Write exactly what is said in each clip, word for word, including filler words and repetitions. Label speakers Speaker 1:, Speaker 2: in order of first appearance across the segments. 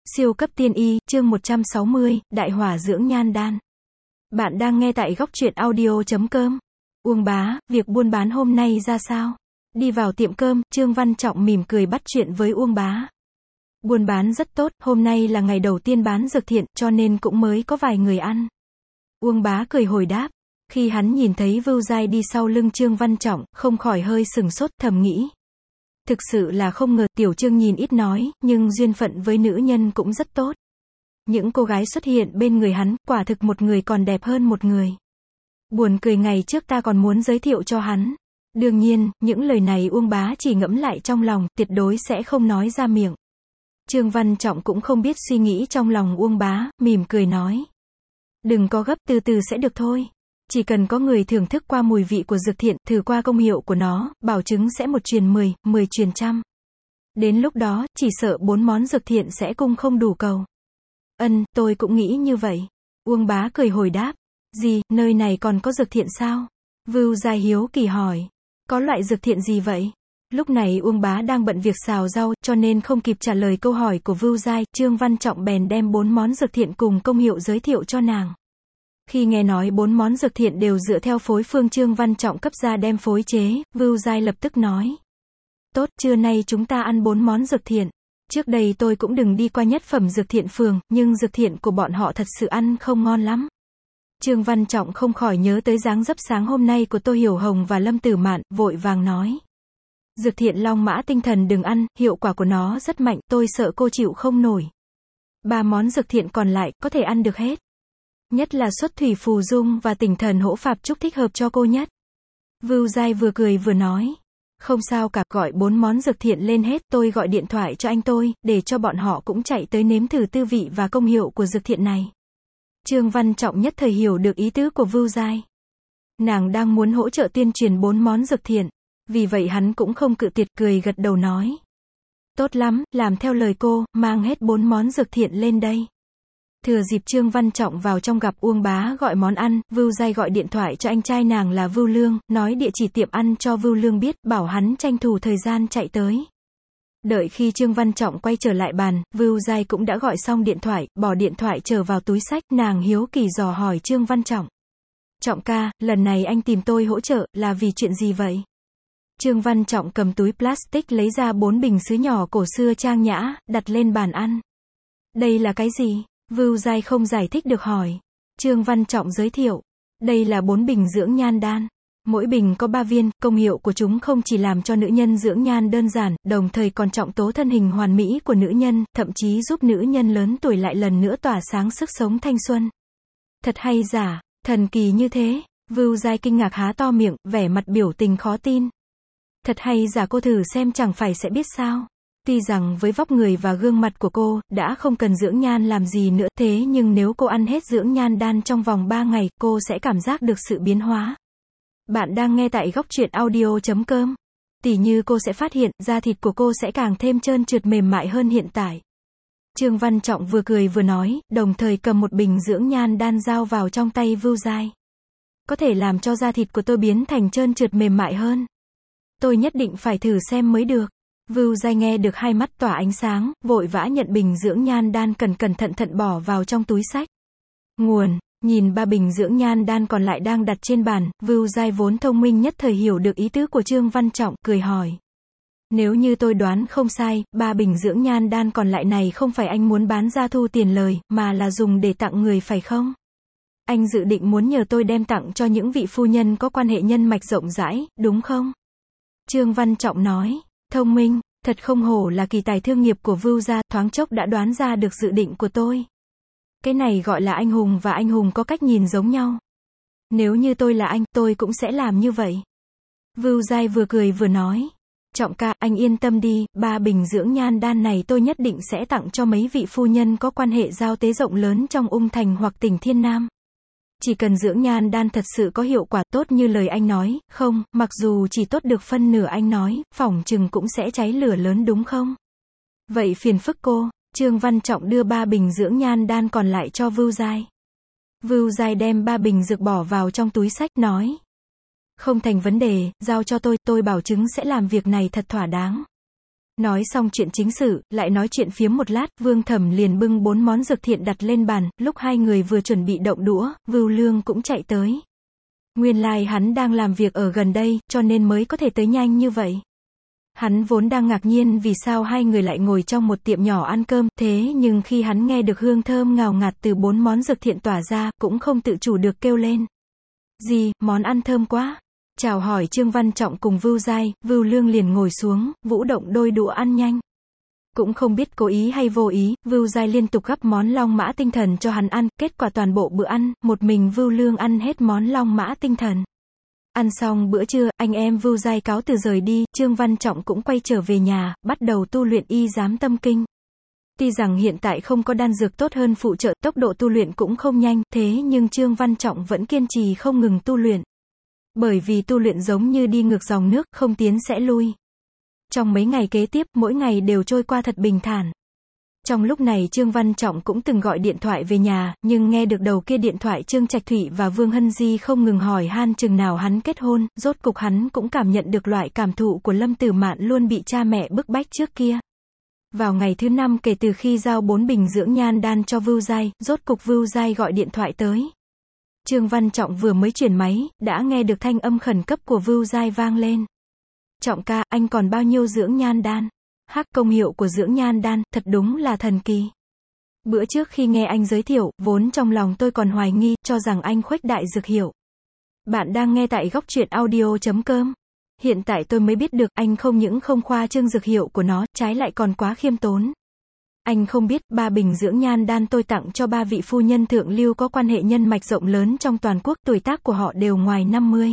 Speaker 1: Siêu cấp tiên y, chương một trăm sáu mươi, Đại hỏa dưỡng nhan đan. Bạn đang nghe tại góc truyện audio chấm com. Uông bá, việc buôn bán hôm nay ra sao? Đi vào tiệm cơm, Trương Văn Trọng mỉm cười bắt chuyện với Uông bá. Buôn bán rất tốt, hôm nay là ngày đầu tiên bán dược thiện, cho nên cũng mới có vài người ăn. Uông bá cười hồi đáp. Khi hắn nhìn thấy Vưu Giai đi sau lưng Trương Văn Trọng, không khỏi hơi sừng sốt, thầm nghĩ. Thực sự là không ngờ, tiểu Trương nhìn ít nói, nhưng duyên phận với nữ nhân cũng rất tốt. Những cô gái xuất hiện bên người hắn, quả thực một người còn đẹp hơn một người. Buồn cười ngày trước ta còn muốn giới thiệu cho hắn. Đương nhiên, những lời này Uông bá chỉ ngẫm lại trong lòng, tuyệt đối sẽ không nói ra miệng. Trương Văn Trọng cũng không biết suy nghĩ trong lòng Uông bá, mỉm cười nói. Đừng có gấp, từ từ sẽ được thôi. Chỉ cần có người thưởng thức qua mùi vị của dược thiện, thử qua công hiệu của nó, bảo chứng sẽ một truyền mười, mười truyền trăm. Đến lúc đó, chỉ sợ bốn món dược thiện sẽ cung không đủ cầu. Ân, tôi cũng nghĩ như vậy. Uông bá cười hồi đáp. Gì, nơi này còn có dược thiện sao? Vưu Giai hiếu kỳ hỏi. Có loại dược thiện gì vậy? Lúc này Uông bá đang bận việc xào rau, cho nên không kịp trả lời câu hỏi của Vưu Giai, Trương Văn Trọng bèn đem bốn món dược thiện cùng công hiệu giới thiệu cho nàng. Khi nghe nói bốn món dược thiện đều dựa theo phối phương Trương Văn Trọng cấp ra đem phối chế, Vưu Giai lập tức nói. Tốt, trưa nay chúng ta ăn bốn món dược thiện. Trước đây tôi cũng đừng đi qua nhất phẩm dược thiện phường, nhưng dược thiện của bọn họ thật sự ăn không ngon lắm. Trương Văn Trọng không khỏi nhớ tới dáng dấp sáng hôm nay của Tô Hiểu Hồng và Lâm Tử Mạn, vội vàng nói. Dược thiện long mã tinh thần đừng ăn, hiệu quả của nó rất mạnh, tôi sợ cô chịu không nổi. Ba món dược thiện còn lại, có thể ăn được hết. Nhất là xuất thủy phù dung và tinh thần hỗ phạp trúc thích hợp cho cô nhất. Vưu Giai vừa cười vừa nói. Không sao cả, gọi bốn món dược thiện lên hết, tôi gọi điện thoại cho anh tôi, để cho bọn họ cũng chạy tới nếm thử tư vị và công hiệu của dược thiện này. Trương Văn Trọng nhất thời hiểu được ý tứ của Vưu Giai. Nàng đang muốn hỗ trợ tuyên truyền bốn món dược thiện. Vì vậy hắn cũng không cự tuyệt, cười gật đầu nói. Tốt lắm, làm theo lời cô, mang hết bốn món dược thiện lên đây. Thừa dịp Trương Văn Trọng vào trong gặp Uông bá gọi món ăn, Vưu Giai gọi điện thoại cho anh trai nàng là Vưu Lương, nói địa chỉ tiệm ăn cho Vưu Lương biết, bảo hắn tranh thủ thời gian chạy tới. Đợi khi Trương Văn Trọng quay trở lại bàn, Vưu Giai cũng đã gọi xong điện thoại, bỏ điện thoại trở vào túi xách, nàng hiếu kỳ dò hỏi Trương Văn Trọng. Trọng ca, lần này anh tìm tôi hỗ trợ, là vì chuyện gì vậy? Trương Văn Trọng cầm túi plastic lấy ra bốn bình sứ nhỏ cổ xưa trang nhã, đặt lên bàn ăn. Đây là cái gì? Vưu Giai không giải thích được hỏi. Trương Văn Trọng giới thiệu. Đây là bốn bình dưỡng nhan đan. Mỗi bình có ba viên, công hiệu của chúng không chỉ làm cho nữ nhân dưỡng nhan đơn giản, đồng thời còn trọng tố thân hình hoàn mỹ của nữ nhân, thậm chí giúp nữ nhân lớn tuổi lại lần nữa tỏa sáng sức sống thanh xuân. Thật hay giả, thần kỳ như thế. Vưu Giai kinh ngạc há to miệng, vẻ mặt biểu tình khó tin. Thật hay giả, cô thử xem chẳng phải sẽ biết sao. Tuy rằng với vóc người và gương mặt của cô, đã không cần dưỡng nhan làm gì nữa, thế nhưng nếu cô ăn hết dưỡng nhan đan trong vòng ba ngày, cô sẽ cảm giác được sự biến hóa. Bạn đang nghe tại góc truyện audio chấm com. Tỉ như cô sẽ phát hiện, da thịt của cô sẽ càng thêm trơn trượt mềm mại hơn hiện tại. Trương Văn Trọng vừa cười vừa nói, đồng thời cầm một bình dưỡng nhan đan giao vào trong tay Vưu Giai. Có thể làm cho da thịt của tôi biến thành trơn trượt mềm mại hơn. Tôi nhất định phải thử xem mới được. Vưu Giai nghe được hai mắt tỏa ánh sáng, vội vã nhận bình dưỡng nhan đan cẩn cẩn thận thận bỏ vào trong túi xách. Nguồn, nhìn ba bình dưỡng nhan đan còn lại đang đặt trên bàn, Vưu Giai vốn thông minh nhất thời hiểu được ý tứ của Trương Văn Trọng, cười hỏi. Nếu như tôi đoán không sai, ba bình dưỡng nhan đan còn lại này không phải anh muốn bán ra thu tiền lời, mà là dùng để tặng người phải không? Anh dự định muốn nhờ tôi đem tặng cho những vị phu nhân có quan hệ nhân mạch rộng rãi, đúng không? Trương Văn Trọng nói. Thông minh, thật không hổ là kỳ tài thương nghiệp của Vưu gia, thoáng chốc đã đoán ra được dự định của tôi. Cái này gọi là anh hùng và anh hùng có cách nhìn giống nhau. Nếu như tôi là anh, tôi cũng sẽ làm như vậy. Vưu Giai vừa cười vừa nói. Trọng ca, anh yên tâm đi, ba bình dưỡng nhan đan này tôi nhất định sẽ tặng cho mấy vị phu nhân có quan hệ giao tế rộng lớn trong Ung Thành hoặc tỉnh Thiên Nam. Chỉ cần dưỡng nhan đan thật sự có hiệu quả tốt như lời anh nói, không, mặc dù chỉ tốt được phân nửa anh nói, phỏng chừng cũng sẽ cháy lửa lớn đúng không? Vậy phiền phức cô. Trương Văn Trọng đưa ba bình dưỡng nhan đan còn lại cho Vưu Giai. Vưu Giai đem ba bình dược bỏ vào trong túi xách, nói. Không thành vấn đề, giao cho tôi, tôi bảo chứng sẽ làm việc này thật thỏa đáng. Nói xong chuyện chính sự, lại nói chuyện phiếm một lát, Vương Thẩm liền bưng bốn món dược thiện đặt lên bàn, lúc hai người vừa chuẩn bị động đũa, Vưu Lương cũng chạy tới. Nguyên lai like hắn đang làm việc ở gần đây, cho nên mới có thể tới nhanh như vậy. Hắn vốn đang ngạc nhiên vì sao hai người lại ngồi trong một tiệm nhỏ ăn cơm, thế nhưng khi hắn nghe được hương thơm ngào ngạt từ bốn món dược thiện tỏa ra, cũng không tự chủ được kêu lên. Gì, món ăn thơm quá. Chào hỏi Trương Văn Trọng cùng Vưu Giai, Vưu Lương liền ngồi xuống, vũ động đôi đũa ăn nhanh. Cũng không biết cố ý hay vô ý, Vưu Giai liên tục gắp món long mã tinh thần cho hắn ăn, kết quả toàn bộ bữa ăn, một mình Vưu Lương ăn hết món long mã tinh thần. Ăn xong bữa trưa, anh em Vưu Giai cáo từ rời đi, Trương Văn Trọng cũng quay trở về nhà, bắt đầu tu luyện y giám tâm kinh. Tuy rằng hiện tại không có đan dược tốt hơn phụ trợ, tốc độ tu luyện cũng không nhanh, thế nhưng Trương Văn Trọng vẫn kiên trì không ngừng tu luyện. Bởi vì tu luyện giống như đi ngược dòng nước, không tiến sẽ lui. Trong mấy ngày kế tiếp, mỗi ngày đều trôi qua thật bình thản. Trong lúc này Trương Văn Trọng cũng từng gọi điện thoại về nhà, nhưng nghe được đầu kia điện thoại Trương Trạch Thụy và Vương Hân Di không ngừng hỏi han chừng nào hắn kết hôn, rốt cục hắn cũng cảm nhận được loại cảm thụ của Lâm Tử Mạn luôn bị cha mẹ bức bách trước kia. Vào ngày thứ năm kể từ khi giao bốn bình dưỡng nhan đan cho Vưu Giai, rốt cục Vưu Giai gọi điện thoại tới. Trương Văn Trọng vừa mới chuyển máy, đã nghe được thanh âm khẩn cấp của Vưu Giai vang lên. Trọng ca, anh còn bao nhiêu dưỡng nhan đan? Hắc, công hiệu của dưỡng nhan đan, thật đúng là thần kỳ. Bữa trước khi nghe anh giới thiệu, vốn trong lòng tôi còn hoài nghi, cho rằng anh khuếch đại dược hiệu. Bạn đang nghe tại góc truyện audio chấm com. Hiện tại tôi mới biết được, anh không những không khoa trương dược hiệu của nó, trái lại còn quá khiêm tốn. Anh không biết, ba bình dưỡng nhan đan tôi tặng cho ba vị phu nhân thượng lưu có quan hệ nhân mạch rộng lớn trong toàn quốc, tuổi tác của họ đều ngoài năm mươi.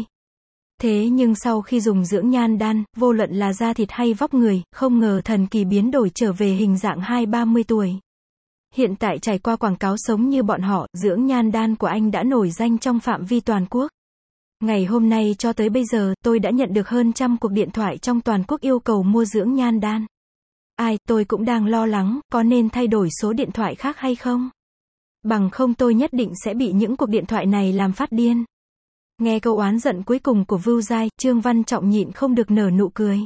Speaker 1: Thế nhưng sau khi dùng dưỡng nhan đan, vô luận là da thịt hay vóc người, không ngờ thần kỳ biến đổi trở về hình dạng hai ba mươi tuổi. Hiện tại trải qua quảng cáo sống như bọn họ, dưỡng nhan đan của anh đã nổi danh trong phạm vi toàn quốc. Ngày hôm nay cho tới bây giờ, tôi đã nhận được hơn trăm cuộc điện thoại trong toàn quốc yêu cầu mua dưỡng nhan đan. Ai, tôi cũng đang lo lắng, có nên thay đổi số điện thoại khác hay không? Bằng không tôi nhất định sẽ bị những cuộc điện thoại này làm phát điên. Nghe câu oán giận cuối cùng của Vưu Giai, Trương Văn Trọng nhịn không được nở nụ cười.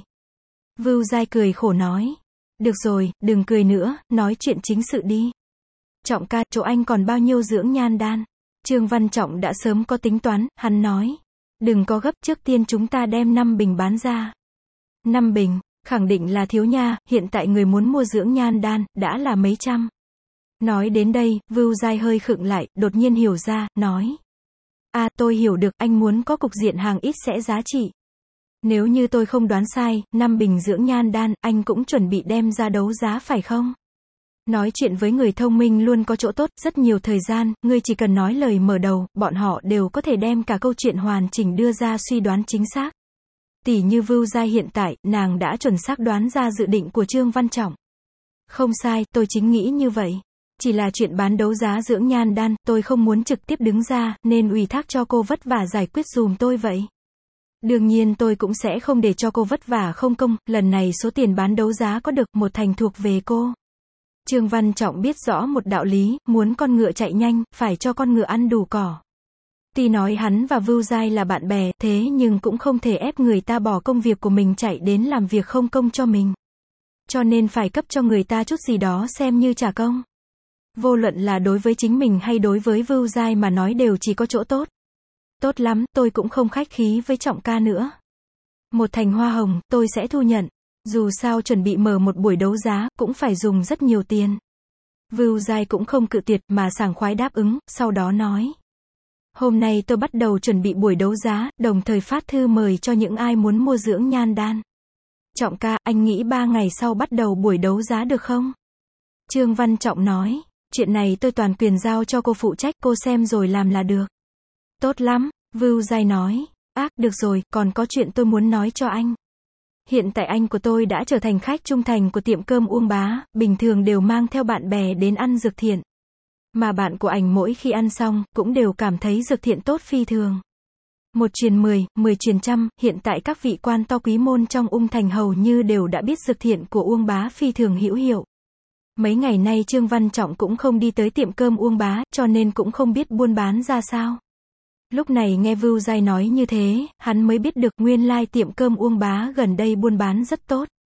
Speaker 1: Vưu Giai cười khổ nói. Được rồi, đừng cười nữa, nói chuyện chính sự đi. Trọng ca, chỗ anh còn bao nhiêu dưỡng nhan đan? Trương Văn Trọng đã sớm có tính toán, hắn nói. Đừng có gấp, trước tiên chúng ta đem năm bình bán ra. năm bình, khẳng định là thiếu nha, hiện tại người muốn mua dưỡng nhan đan, đã là mấy trăm. Nói đến đây, Vưu Giai hơi khựng lại, đột nhiên hiểu ra, nói. À, tôi hiểu được, anh muốn có cục diện hàng ít sẽ giá trị. Nếu như tôi không đoán sai, năm bình dưỡng nhan đan, anh cũng chuẩn bị đem ra đấu giá phải không? Nói chuyện với người thông minh luôn có chỗ tốt, rất nhiều thời gian, ngươi chỉ cần nói lời mở đầu, bọn họ đều có thể đem cả câu chuyện hoàn chỉnh đưa ra suy đoán chính xác. Tỷ như Vưu Giai hiện tại, nàng đã chuẩn xác đoán ra dự định của Trương Văn Trọng. Không sai, tôi chính nghĩ như vậy. Chỉ là chuyện bán đấu giá dưỡng nhan đan, tôi không muốn trực tiếp đứng ra, nên ủy thác cho cô vất vả giải quyết dùm tôi vậy. Đương nhiên tôi cũng sẽ không để cho cô vất vả không công, lần này số tiền bán đấu giá có được, một thành thuộc về cô. Trương Văn Trọng biết rõ một đạo lý, muốn con ngựa chạy nhanh, phải cho con ngựa ăn đủ cỏ. Tuy nói hắn và Vưu Giai là bạn bè, thế nhưng cũng không thể ép người ta bỏ công việc của mình chạy đến làm việc không công cho mình. Cho nên phải cấp cho người ta chút gì đó xem như trả công. Vô luận là đối với chính mình hay đối với Vưu Giai mà nói đều chỉ có chỗ tốt. Tốt lắm, tôi cũng không khách khí với Trọng ca nữa. Một thành hoa hồng, tôi sẽ thu nhận. Dù sao chuẩn bị mở một buổi đấu giá, cũng phải dùng rất nhiều tiền. Vưu Giai cũng không cự tuyệt mà sảng khoái đáp ứng, sau đó nói. Hôm nay tôi bắt đầu chuẩn bị buổi đấu giá, đồng thời phát thư mời cho những ai muốn mua dưỡng nhan đan. Trọng ca, anh nghĩ ba ngày sau bắt đầu buổi đấu giá được không? Trương Văn Trọng nói. Chuyện này tôi toàn quyền giao cho cô phụ trách, cô xem rồi làm là được. Tốt lắm, Vưu Giai nói. Ác, được rồi, còn có chuyện tôi muốn nói cho anh. Hiện tại anh của tôi đã trở thành khách trung thành của tiệm cơm Uông Bá, bình thường đều mang theo bạn bè đến ăn dược thiện. Mà bạn của ảnh mỗi khi ăn xong, cũng đều cảm thấy dược thiện tốt phi thường. Một truyền mười, mười truyền trăm, hiện tại các vị quan to quý môn trong Ung Thành hầu như đều đã biết dược thiện của Uông Bá phi thường hữu hiệu. Mấy ngày nay Trương Văn Trọng cũng không đi tới tiệm cơm Uông Bá, cho nên cũng không biết buôn bán ra sao. Lúc này nghe Vưu Giai nói như thế, hắn mới biết được nguyên lai tiệm cơm Uông Bá gần đây buôn bán rất tốt.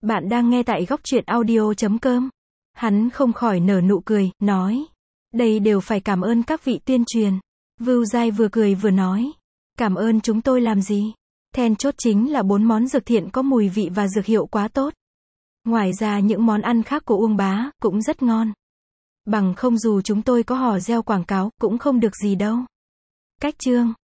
Speaker 1: Bạn đang nghe tại góc truyện audio chấm com. Hắn không khỏi nở nụ cười, nói. Đây đều phải cảm ơn các vị tuyên truyền. Vưu Giai vừa cười vừa nói. Cảm ơn chúng tôi làm gì? Then chốt chính là bốn món dược thiện có mùi vị và dược hiệu quá tốt. Ngoài ra những món ăn khác của Uông bá, cũng rất ngon. Bằng không dù chúng tôi có hò reo quảng cáo, cũng không được gì đâu. Cách chương